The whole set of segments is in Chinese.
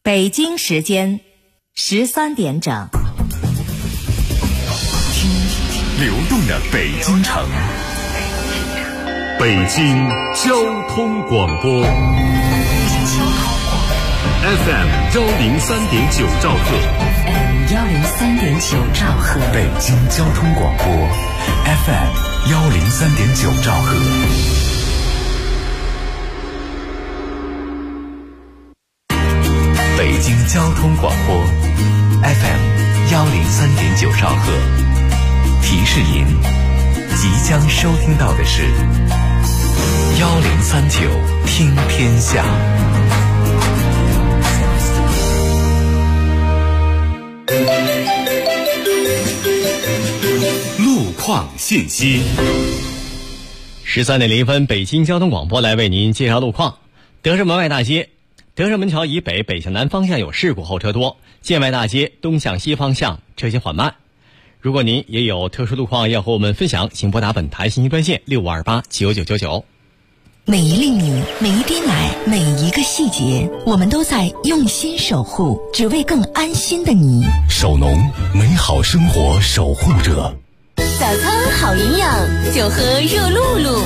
北京时间13点整。 听流动的北京城，北京交通广播 FM 103.9兆赫， 103.9兆赫， 北京交通广播 FM 103.9兆赫。北京交通广播 FM 103.9兆赫，提示您即将收听到的是1039听天下。路况信息。 13:00，北京交通广播来为您介绍路况。德胜门外大街德胜门桥以北北向南方向有事故，后车多；建外大街东向西方向车行缓慢。如果您也有特殊路况要和我们分享，请拨打本台信息专线65289999。 每一粒米，每一滴奶，每一个细节，我们都在用心守护，只为更安心的你。 守农，美好生活守护者。 早餐好营养，就喝热露露。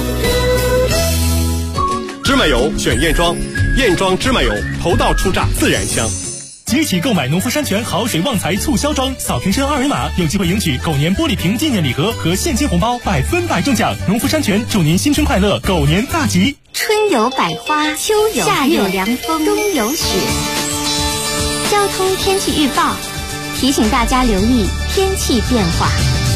芝麻油选燕庄，燕庄芝麻油头道出榨自然香。 即起购买农夫山泉好水旺财促销装，扫瓶车二维码有机会赢取狗年玻璃瓶纪念礼盒和现金红包，100%中奖。农夫山泉祝您新春快乐，狗年大吉。 春有百花，秋有夏有凉风，冬有雪。交通天气预报提醒大家留意天气变化。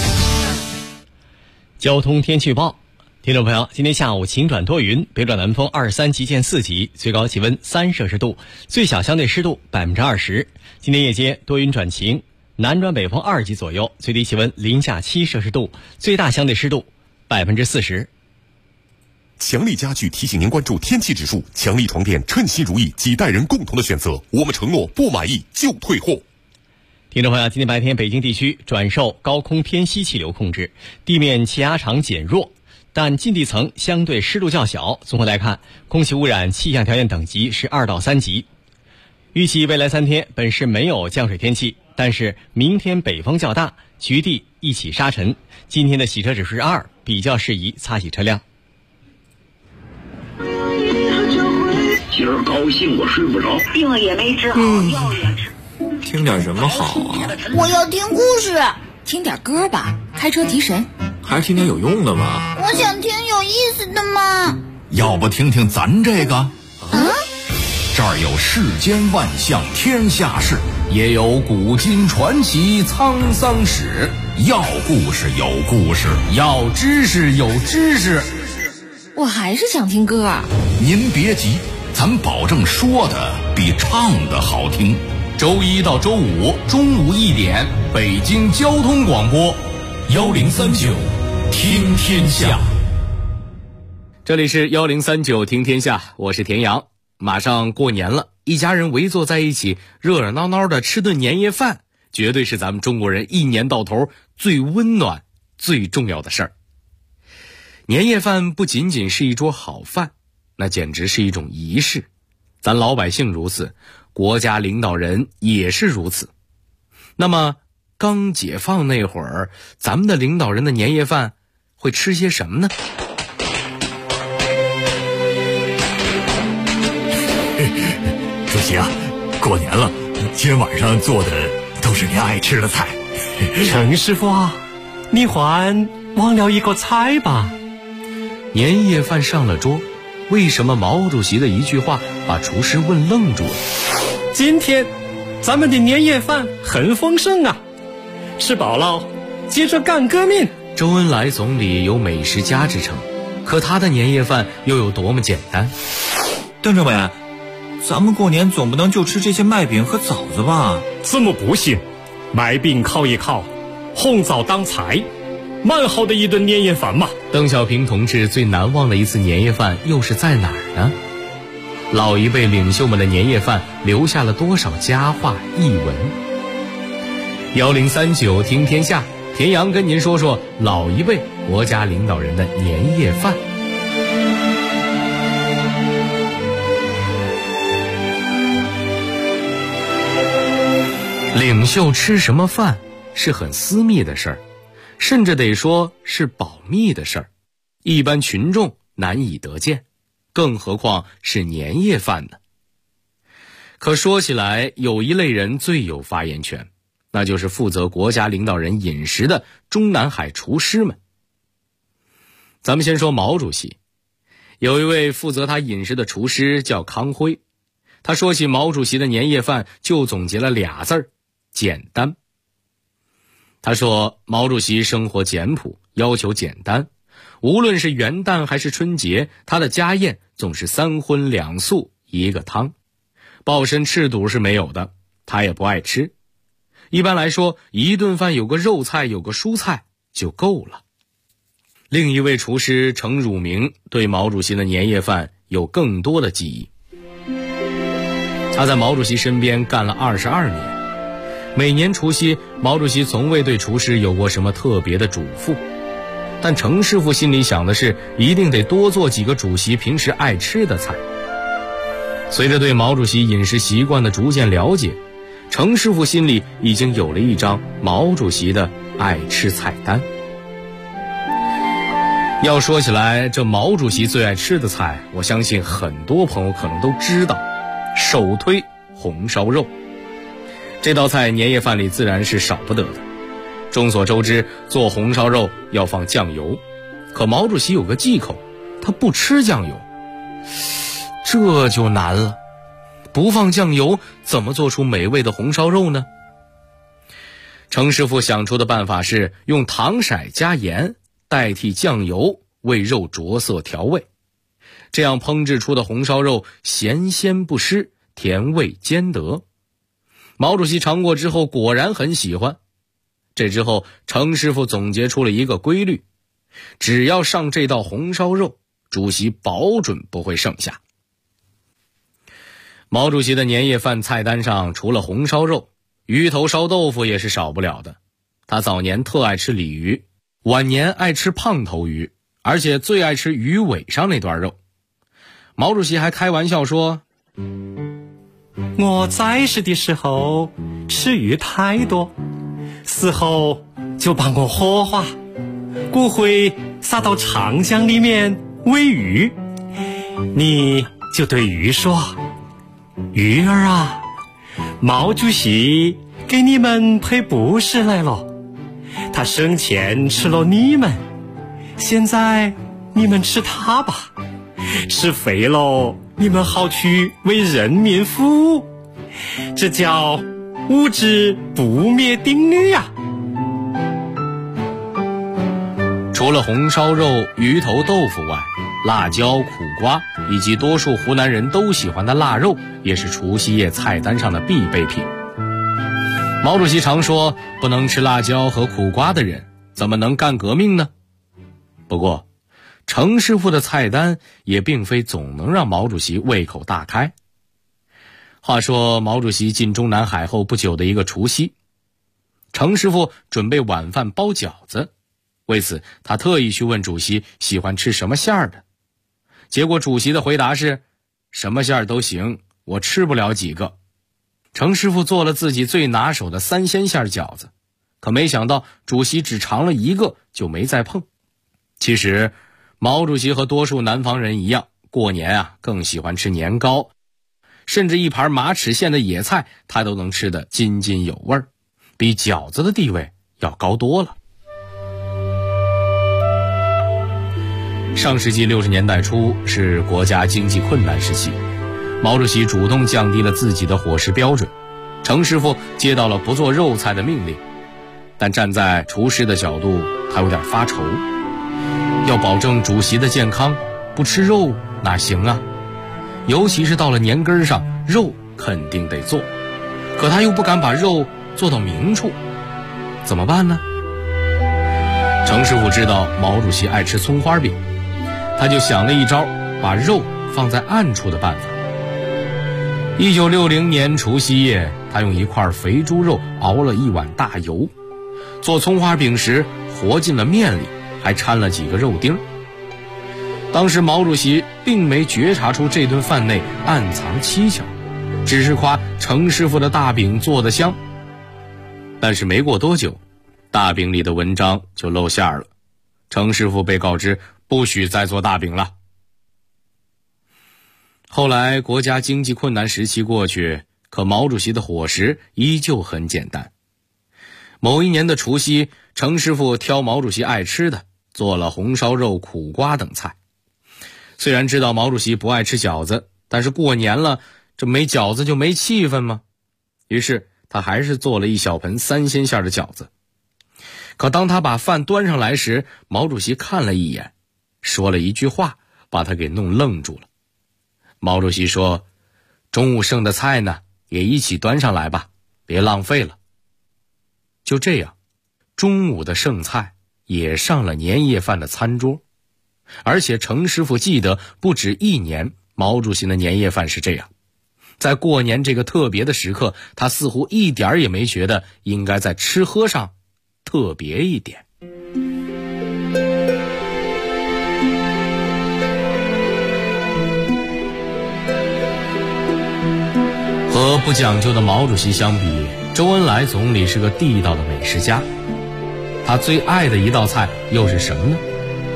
交通天气预报，听众朋友，今天下午晴转多云，北转南风23级见4级，最高气温3摄氏度，最小相对湿度20%。今天夜间多云转晴，南转北风2级左右，最低气温零下7摄氏度，最大相对湿度40%。 强力家具提醒您关注天气指数，强力床垫称心如意，几代人共同的选择，我们承诺不满意就退货。 听众朋友，今天白天北京地区转受高空偏西气流控制，地面气压场减弱，但近地层相对湿度较小。综合来看，空气污染气象条件等级是2到3级。预计未来3天本市没有降水天气，但是明天北风较大，局地一起沙尘。今天的洗车指数是2，比较适宜擦洗车辆。 今儿高兴我睡不着， 病也没治好，药也吃。 听点什么好啊？ 我要听故事。 听点歌吧，开车提神。 还是听点有用的吧。 我想听有意思的嘛。 要不听听咱这个？这儿有世间万象天下事，也有古今传奇沧桑史。要故事有故事，要知识有知识。 我还是想听歌。 您别急，咱保证说的比唱的好听。周1到周5中午1点，北京交通广播1039听天下。 这里是1039听天下，我是田阳。马上过年了，一家人围坐在一起，热热闹闹的吃顿年夜饭，绝对是咱们中国人一年到头最温暖最重要的事儿。年夜饭不仅仅是一桌好饭，那简直是一种仪式。咱老百姓如此，国家领导人也是如此。那么刚解放那会儿，咱们的领导人的年夜饭会吃些什么呢？ 主席啊，过年了，今儿晚上做的都是您爱吃的菜。 陈师傅啊，你还忘了一个菜吧？ 年夜饭上了桌，为什么毛主席的一句话把厨师问愣住了？ 今天咱们的年夜饭很丰盛啊，吃饱了接着干革命。 周恩来总理有美食家之称，可他的年夜饭又有多么简单？ 邓政委，咱们过年总不能就吃这些麦饼和枣子吧？ 怎么不行？麦饼烤一烤，红枣当菜，蛮好的一顿年夜饭嘛。 邓小平同志最难忘的一次年夜饭又是在哪儿呢？老一辈领袖们的年夜饭留下了多少佳话逸闻？1039听天下，田阳跟您说说老一辈国家领导人的年夜饭。 领袖吃什么饭是很私密的事儿，甚至得说是保密的事儿，一般群众难以得见，更何况是年夜饭呢？可说起来，有一类人最有发言权，那就是负责国家领导人饮食的中南海厨师们。咱们先说毛主席，有一位负责他饮食的厨师叫康辉，他说起毛主席的年夜饭就总结了俩字儿：简单。他说毛主席生活简朴，要求简单，无论是元旦还是春节，他的家宴总是3荤2素1个汤，鲍参翅肚是没有的，他也不爱吃。一般来说，一顿饭有个肉菜有个蔬菜就够了。另一位厨师程汝明对毛主席的年夜饭有更多的记忆。他在毛主席身边干了22年，每年除夕，毛主席从未对厨师有过什么特别的嘱咐，但程师傅心里想的是，一定得多做几个主席平时爱吃的菜。随着对毛主席饮食习惯的逐渐了解，程师傅心里已经有了一张毛主席的爱吃菜单。要说起来，这毛主席最爱吃的菜，我相信很多朋友可能都知道，首推红烧肉。这道菜年夜饭里自然是少不得的。众所周知，做红烧肉要放酱油，可毛主席有个忌口，他不吃酱油，这就难了。不放酱油，怎么做出美味的红烧肉呢？程师傅想出的办法是用糖色加盐代替酱油为肉着色调味，这样烹制出的红烧肉咸鲜不失，甜味兼得。毛主席尝过之后果然很喜欢。这之后，程师傅总结出了一个规律，只要上这道红烧肉，主席保准不会剩下。毛主席的年夜饭菜单上除了红烧肉，鱼头烧豆腐也是少不了的。他早年特爱吃鲤鱼，晚年爱吃胖头鱼，而且最爱吃鱼尾上那段肉。毛主席还开玩笑说， 我在世的时候吃鱼太多，死后就把我火化，骨灰撒到长江里面喂鱼，你就对鱼说，鱼儿啊，毛主席给你们赔不是来了，他生前吃了你们，现在你们吃他吧，吃肥了你们好去为人民服务，这叫物质不灭定律呀。 除了红烧肉、鱼头豆腐外，辣椒、苦瓜以及多数湖南人都喜欢的腊肉也是除夕夜菜单上的必备品。毛主席常说，不能吃辣椒和苦瓜的人怎么能干革命呢？不过程师傅的菜单也并非总能让毛主席胃口大开。话说毛主席进中南海后不久的一个除夕，程师傅准备晚饭包饺子，为此他特意去问主席喜欢吃什么馅儿的。结果主席的回答是，什么馅儿都行，我吃不了几个。程师傅做了自己最拿手的3鲜馅饺子，可没想到主席只尝了一个就没再碰。其实毛主席和多数南方人一样，过年更喜欢吃年糕，甚至一盘马齿苋的野菜他都能吃得津津有味，比饺子的地位要高多了。上世纪60年代初是国家经济困难时期，毛主席主动降低了自己的伙食标准，程师傅接到了不做肉菜的命令，但站在厨师的角度，他有点发愁，要保证主席的健康，不吃肉哪行啊？尤其是到了年根上，肉肯定得做，可他又不敢把肉做到明处，怎么办呢？程师傅知道毛主席爱吃葱花饼，他就想了一招把肉放在暗处的办法。1960年除夕夜，他用一块肥猪肉熬了一碗大油，做葱花饼时和进了面里，还掺了几个肉丁。当时毛主席并没觉察出这顿饭内暗藏蹊跷，只是夸程师傅的大饼做得香。 但是没过多久，大饼里的文章就露馅了，程师傅被告知不许再做大饼了。后来国家经济困难时期过去，可毛主席的伙食依旧很简单。某一年的除夕，程师傅挑毛主席爱吃的，做了红烧肉、苦瓜等菜。虽然知道毛主席不爱吃饺子，但是过年了，这没饺子就没气氛吗？于是他还是做了一小盆3鲜馅的饺子。可当他把饭端上来时，毛主席看了一眼，说了一句话，把他给弄愣住了。毛主席说：“中午剩的菜呢，也一起端上来吧，别浪费了。”就这样，中午的剩菜也上了年夜饭的餐桌。而且程师傅记得不止1年，毛主席的年夜饭是这样。在过年这个特别的时刻，他似乎一点也没觉得应该在吃喝上特别一点。和不讲究的毛主席相比，周恩来总理是个地道的美食家。他最爱的一道菜又是什么呢？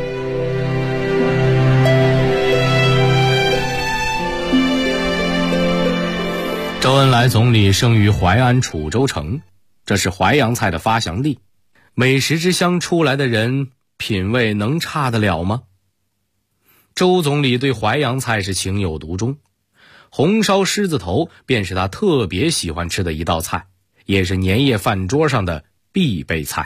周恩来总理生于淮安楚州城，这是淮扬菜的发祥地。美食之乡出来的人，品味能差得了吗？周总理对淮扬菜是情有独钟，红烧狮子头便是他特别喜欢吃的一道菜，也是年夜饭桌上的必备菜。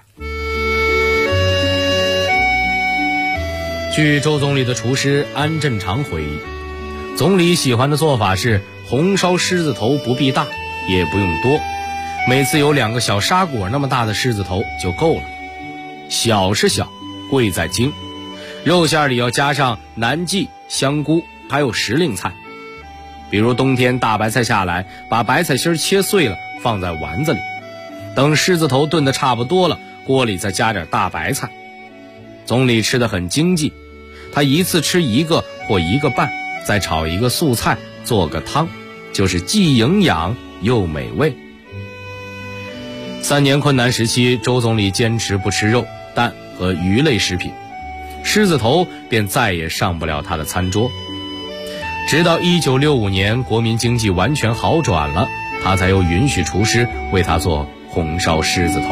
据周总理的厨师安振长回忆，总理喜欢的做法是红烧狮子头不必大，也不用多，每次有2个小沙果那么大的狮子头就够了。小是小，贵在精，肉馅里要加上南蓟、香菇，还有时令菜。比如冬天大白菜下来，把白菜心切碎了放在丸子里，等狮子头炖得差不多了，锅里再加点大白菜。总理吃得很经济，他一次吃1个或1个半，再炒1个素菜，做个汤，就是既营养又美味。3年困难时期，周总理坚持不吃肉、蛋和鱼类食品，狮子头便再也上不了他的餐桌。直到1965年国民经济完全好转了，他才又允许厨师为他做红烧狮子头。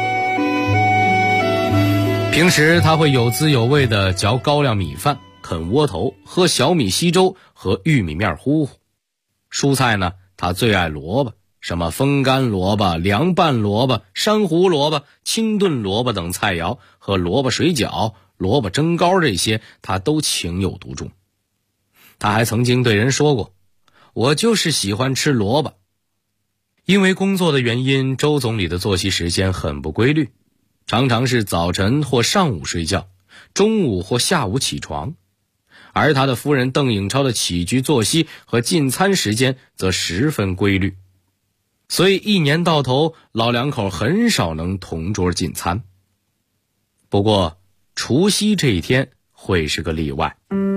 平时他会有滋有味地嚼高粱米饭，啃窝头，喝小米稀粥和玉米面糊糊。蔬菜呢，他最爱萝卜，什么风干萝卜、凉拌萝卜、山胡萝卜、清炖萝卜等菜肴和萝卜水饺、萝卜蒸糕这些，他都情有独钟。他还曾经对人说过：“我就是喜欢吃萝卜。”因为工作的原因，周总理的作息时间很不规律，常常是早晨或上午睡觉，中午或下午起床。而他的夫人邓颖超的起居作息和进餐时间则十分规律，所以一年到头，老两口很少能同桌进餐。不过，除夕这一天会是个例外。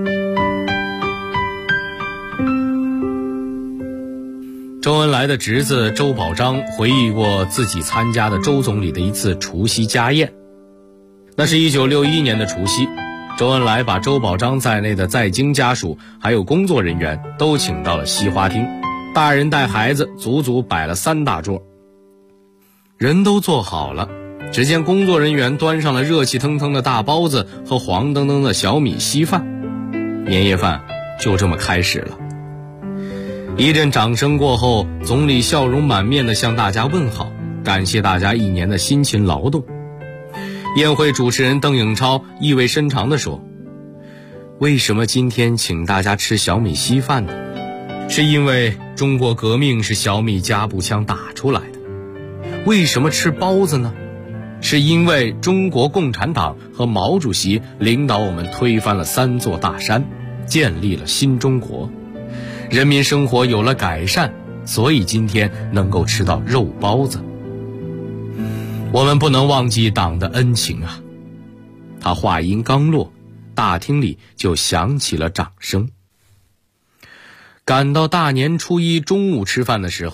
周恩来的侄子周宝章回忆过自己参加的周总理的一次除夕家宴。那是1961年的除夕，周恩来把周宝章在内的在京家属还有工作人员都请到了西花厅，大人带孩子足足摆了3大桌。人都坐好了，只见工作人员端上了热气腾腾的大包子和黄澄澄的小米稀饭，年夜饭就这么开始了。一阵掌声过后，总理笑容满面地向大家问好，感谢大家1年的辛勤劳动。宴会主持人邓颖超意味深长地说：“为什么今天请大家吃小米稀饭呢？是因为中国革命是小米加步枪打出来的。为什么吃包子呢？是因为中国共产党和毛主席领导我们推翻了3座大山，建立了新中国。人民生活有了改善，所以今天能够吃到肉包子。我们不能忘记党的恩情啊！”他话音刚落，大厅里就响起了掌声。赶到大年初1中午吃饭的时候，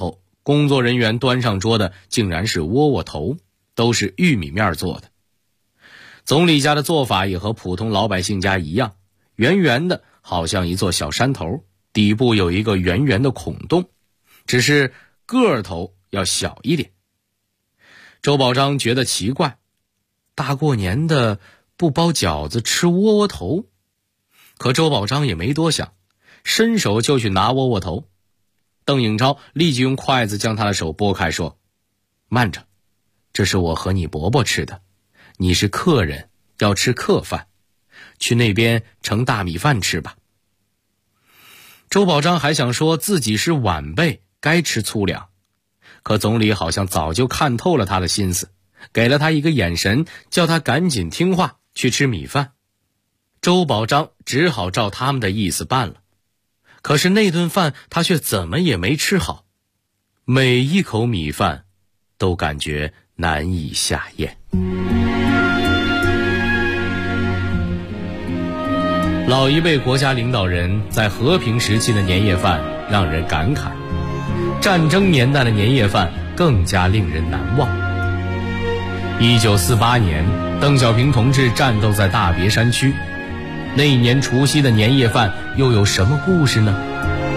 工作人员端上桌的竟然是窝窝头，都是玉米面做的。总理家的做法也和普通老百姓家一样，圆圆的，好像一座小山头，底部有一个圆圆的孔洞，只是个头要小一点。周宝章觉得奇怪，大过年的不包饺子吃窝窝头。可周宝章也没多想，伸手就去拿窝窝头。邓颖超立即用筷子将他的手拨开，说：慢着，这是我和你伯伯吃的，你是客人，要吃客饭，去那边盛大米饭吃吧。周宝章还想说自己是晚辈，该吃粗粮，可总理好像早就看透了他的心思，给了他一个眼神，叫他赶紧听话去吃米饭。周宝章只好照他们的意思办了，可是那顿饭他却怎么也没吃好，每一口米饭都感觉难以下咽。老一辈国家领导人在和平时期的年夜饭让人感慨，战争年代的年夜饭更加令人难忘。1948年，邓小平同志战斗在大别山区，那一年除夕的年夜饭又有什么故事呢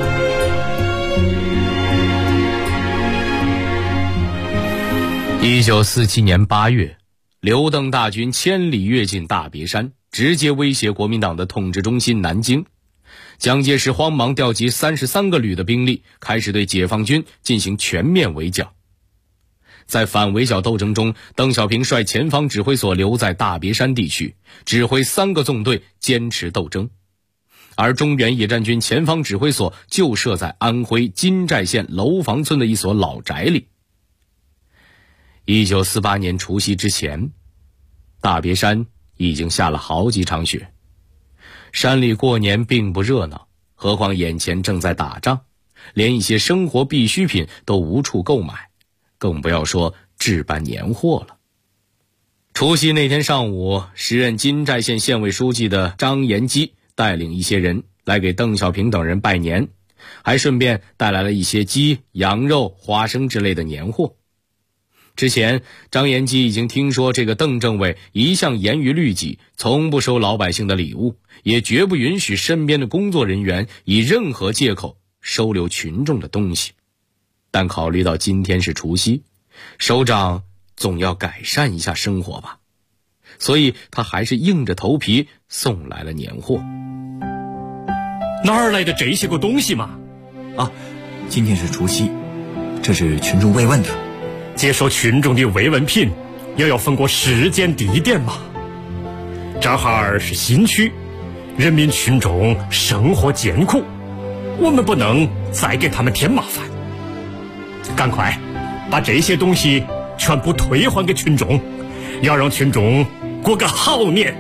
？1947年8月，刘邓大军千里跃进大别山，直接威胁国民党的统治中心南京。蒋介石慌忙调集33个旅的兵力，开始对解放军进行全面围剿。在反围剿斗争中，邓小平率前方指挥所留在大别山地区，指挥3个纵队坚持斗争，而中原野战军前方指挥所就设在安徽金寨县楼房村的一所老宅里。1948年除夕之前，大别山已经下了好几场雪，山里过年并不热闹，何况眼前正在打仗，连一些生活必需品都无处购买，更不要说置办年货了。除夕那天上午，时任金寨县县委书记的张延基带领一些人来给邓小平等人拜年，还顺便带来了一些鸡、羊肉、花生之类的年货。之前张延基已经听说这个邓政委一向严于律己，从不收老百姓的礼物，也绝不允许身边的工作人员以任何借口收留群众的东西。但考虑到今天是除夕，首长总要改善一下生活吧，所以他还是硬着头皮送来了年货。 哪儿来的这些个东西嘛？ 今天是除夕，这是群众慰问的。 接受群众的慰问品，也要分过时间地点嘛。这儿是新区，人民群众生活艰苦，我们不能再给他们添麻烦。赶快把这些东西全部退还给群众，要让群众过个好年。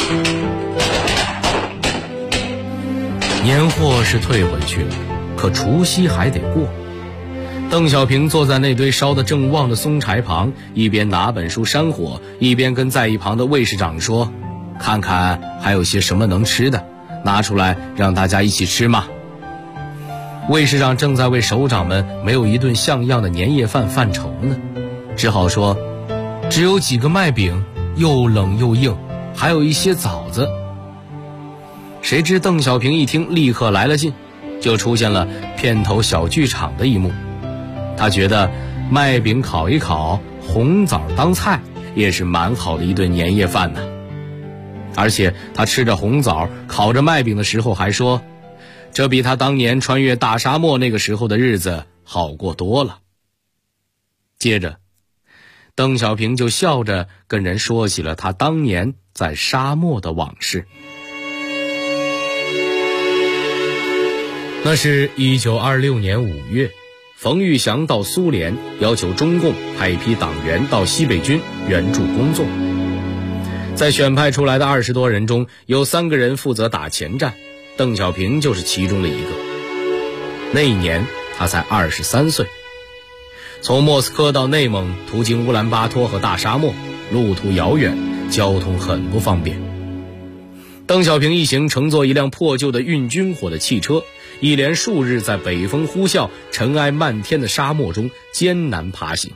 年货是退回去了，可除夕还得过。邓小平坐在那堆烧得正旺的松柴旁，一边拿本书扇火，一边跟在一旁的卫士长说：看看还有些什么能吃的，拿出来让大家一起吃嘛。卫士长正在为首长们没有一顿像样的年夜饭犯愁呢，只好说：只有几个麦饼，又冷又硬，还有一些枣子。谁知邓小平一听，立刻来了劲，就出现了片头小剧场的一幕。他觉得麦饼烤一烤，红枣当菜，也是蛮好的一顿年夜饭呢。而且他吃着红枣，烤着麦饼的时候还说，这比他当年穿越大沙漠那个时候的日子好过多了。接着邓小平就笑着跟人说起了他当年在沙漠的往事。那是1926年5月，冯玉祥到苏联要求中共派一批党员到西北军援助工作。在选派出来的20多人中，有3个人负责打前站，邓小平就是其中的一个。那一年他才23岁。从莫斯科到内蒙，途经乌兰巴托和大沙漠，路途遥远，交通很不方便。 邓小平一行乘坐一辆破旧的运军火的汽车，一连数日在北风呼啸、尘埃漫天的沙漠中艰难爬行。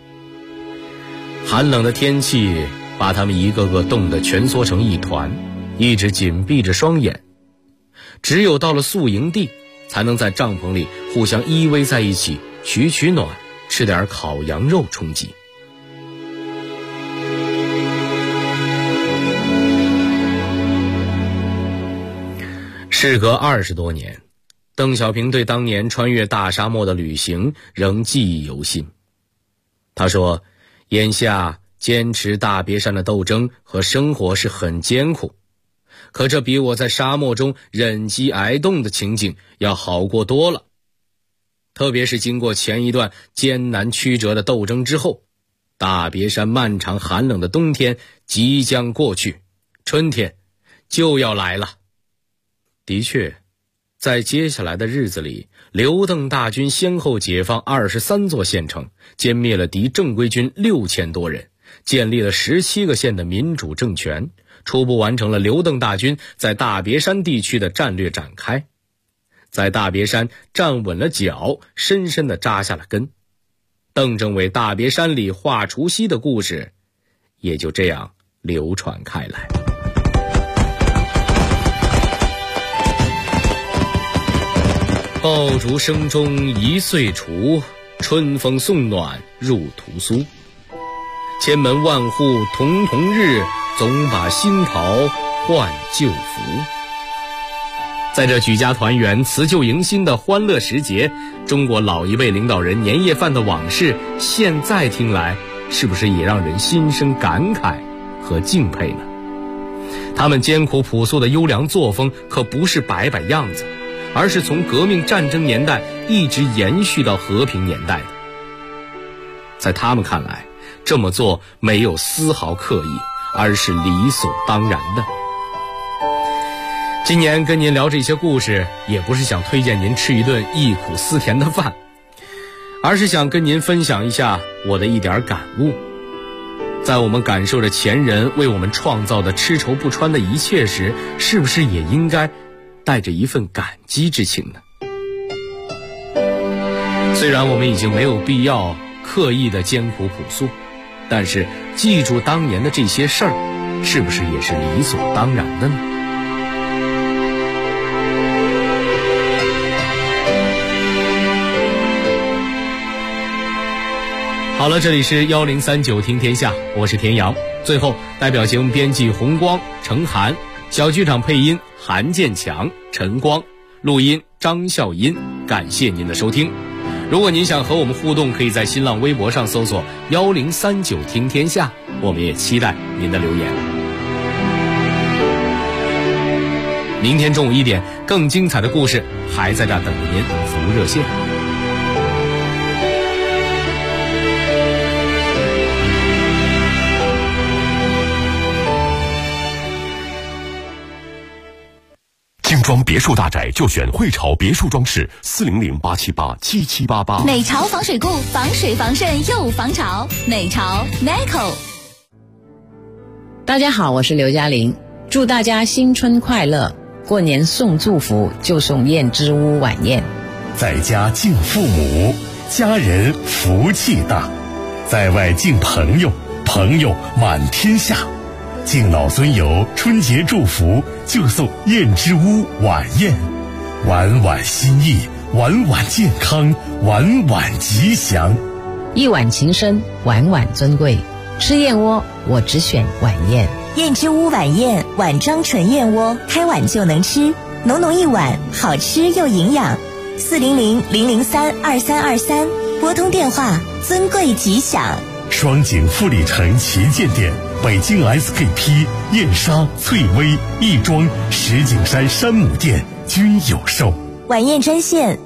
寒冷的天气把他们一个个冻得蜷缩成一团，一直紧闭着双眼。只有到了宿营地，才能在帐篷里互相依偎在一起，取暖，吃点烤羊肉充饥。事隔20多年，邓小平对当年穿越大沙漠的旅行仍记忆犹新。他说，眼下坚持大别山的斗争和生活是很艰苦，可这比我在沙漠中忍饥挨冻的情景要好过多了。特别是经过前一段艰难曲折的斗争之后，大别山漫长寒冷的冬天即将过去，春天就要来了。的确，在接下来的日子里，刘邓大军先后解放23座县城，歼灭了敌正规军6000多人，建立了17个县的民主政权，初步完成了刘邓大军在大别山地区的战略展开，在大别山站稳了脚，深深地扎下了根。邓政委大别山里画除夕的故事也就这样流传开来。爆竹声中一岁除，春风送暖入屠苏。千门万户曈曈日，总把新桃换旧符。在这举家团圆、辞旧迎新的欢乐时节，中国老一辈领导人年夜饭的往事，现在听来是不是也让人心生感慨和敬佩呢？他们艰苦朴素的优良作风可不是摆摆样子，而是从革命战争年代一直延续到和平年代的。在他们看来，这么做没有丝毫刻意，而是理所当然的。今年跟您聊这些故事，也不是想推荐您吃一顿忆苦思甜的饭，而是想跟您分享一下我的一点感悟。在我们感受着前人为我们创造的吃愁不穿的一切时，是不是也应该带着一份感激之情呢？虽然我们已经没有必要刻意的艰苦朴素，但是记住当年的这些事儿，是不是也是理所当然的呢？好了，这里是1039听天下，我是田阳。最后，代表节目编辑红光、程涵，小剧场配音韩建强、陈光，录音张笑音。感谢您的收听。如果您想和我们互动，可以在新浪微博上搜索1039听天下，我们也期待您的留言。明天中午1点，更精彩的故事还在这等着您，服务热线。 精装别墅大宅就选汇潮别墅装饰，400-878-7788。 美潮防水固，防水防渗又防潮。美潮 Neco。 大家好，我是刘嘉玲，祝大家新春快乐！过年送祝福就送燕之屋晚宴。 在家敬父母，家人福气大；在外敬朋友，朋友满天下。敬老尊友，春节祝福就送燕之屋晚宴，晚晚心意，晚晚健康，晚晚吉祥。 一碗情深，晚晚尊贵。吃燕窝，我只选晚宴。 燕之屋晚宴，碗装纯燕窝，开碗就能吃，浓浓一碗，好吃又营养。400-003-2323，拨通电话，尊贵吉祥。 双井富里城旗舰店，北京 SKP、燕莎、翠微、亦庄、石景山山姆店均有售。 晚宴专线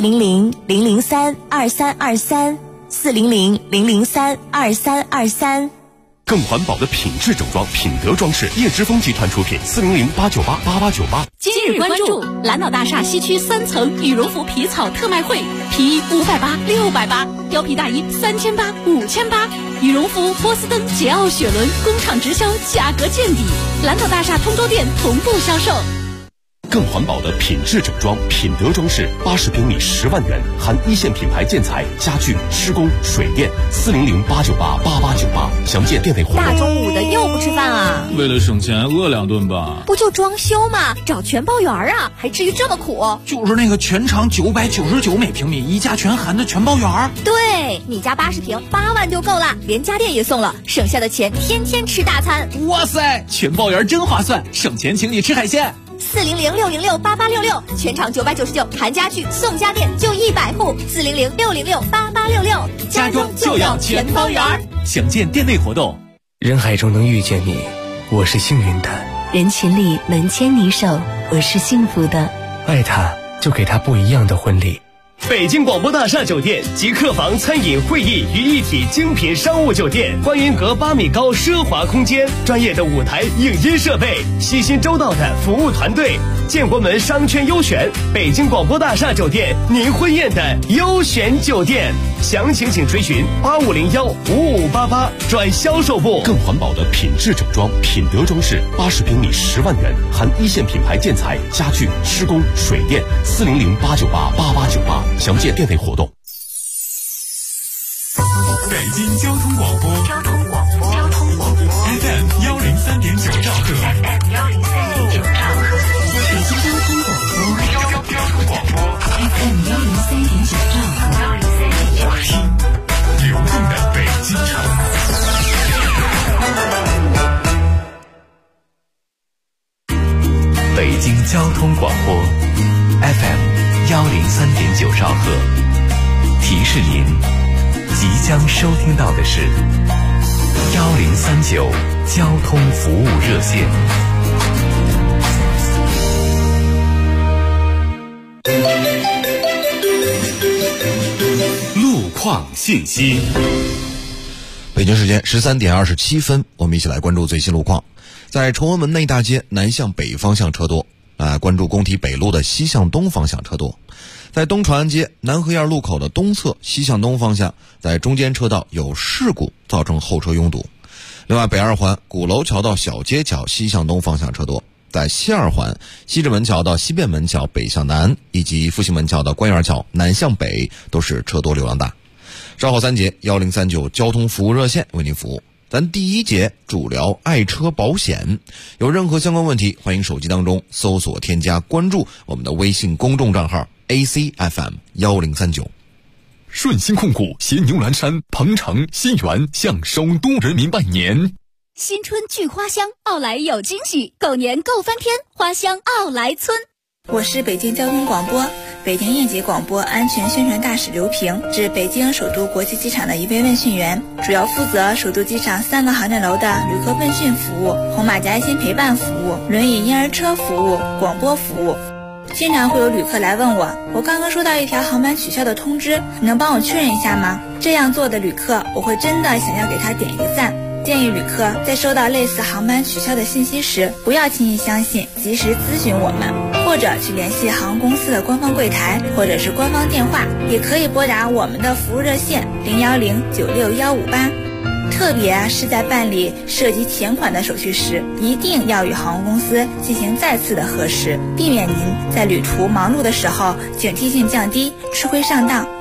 400-003-2323。400-003-2323。 更环保的品质整装，品德装饰，叶之峰集团出品，400-898-8898。 今日关注蓝岛大厦西区3层羽绒服皮草特卖会，皮衣580、680，貂皮大衣3800、5800。 羽绒服、波司登、桀骜雪伦工厂直销，价格见底。蓝岛大厦通州店同步销售。 更环保的品质整装，品德装饰，80平米10万元，含一线品牌建材、家具、施工、水电，400-898-8898，详见店内活动。 大中午的又不吃饭啊？ 为了省钱，饿2顿吧。 不就装修吗？找全包园啊，还至于这么苦？ 就是那个全长999每平米，一家全含的全包园。 对，你家80平8万就够了，连家电也送了，省下的钱天天吃大餐。 哇塞，全包园真划算，省钱请你吃海鲜。 400-606-8866，全场999，含家具送家电就100户。400-606-8866， 家装就要全包园。详见店内活动。 人海中能遇见你，我是幸运的； 人群里能牵你手，我是幸福的。 爱他，就给他不一样的婚礼。 北京广播大厦酒店集客房、餐饮、会议于一体精品商务酒店，观云阁8米高奢华空间，专业的舞台影音设备，细心周到的服务团队，建国门商圈优选，北京广播大厦酒店，您婚宴的优选酒店。详情请垂询8501-5588转销售部。 更环保的品质整装，品德装饰，80平米10万元，含一线品牌建材、家具、施工、水电，400-898-8898，详见店内活动。 北京交通广播FM 103.9兆赫，北京交通广播 FM 103.9兆赫，听流动的北京城。 北京交通广播 FM 103.9兆赫，提示您即将收听到的是1039交通服务热线。 路况信息。 北京时间13点27分，我们一起来关注最新路况。在崇文门内大街南向北方向车多，关注工体北路的西向东方向车多。在东长安街南河沿路口的东侧西向东方向，在中间车道有事故，造成后车拥堵。另外，北二环鼓楼桥到小街桥西向东方向车多。在西二环西直门桥到西便门桥北向南，以及复兴门桥到官园桥南向北都是车多流量大。稍后3节1039交通服务热线为您服务。咱第1节主聊爱车保险，有任何相关问题，欢迎手机当中搜索添加关注我们的微信公众账号 ACFM1039。 顺鑫控股携牛栏山、鹏城、新源向首都人民拜年。 新春聚花香，奥莱有惊喜，狗年够翻天，花香奥莱村。 我是北京交通广播北京应急广播安全宣传大使刘平，是北京首都国际机场的一位问讯员，主要负责首都机场3个航站楼的旅客问讯服务、红马甲爱心陪伴服务、轮椅婴儿车服务、广播服务。经常会有旅客来问我刚刚收到一条航班取消的通知，你能帮我确认一下吗？这样做的旅客，我会真的想要给他点一个赞。建议旅客在收到类似航班取消的信息时，不要轻易相信，及时咨询我们，或者去联系航空公司的官方柜台或者是官方电话，也可以拨打我们的服务热线010-96158。特别是在办理涉及钱款的手续时，一定要与航空公司进行再次的核实，避免您在旅途忙碌的时候警惕性降低，吃亏上当。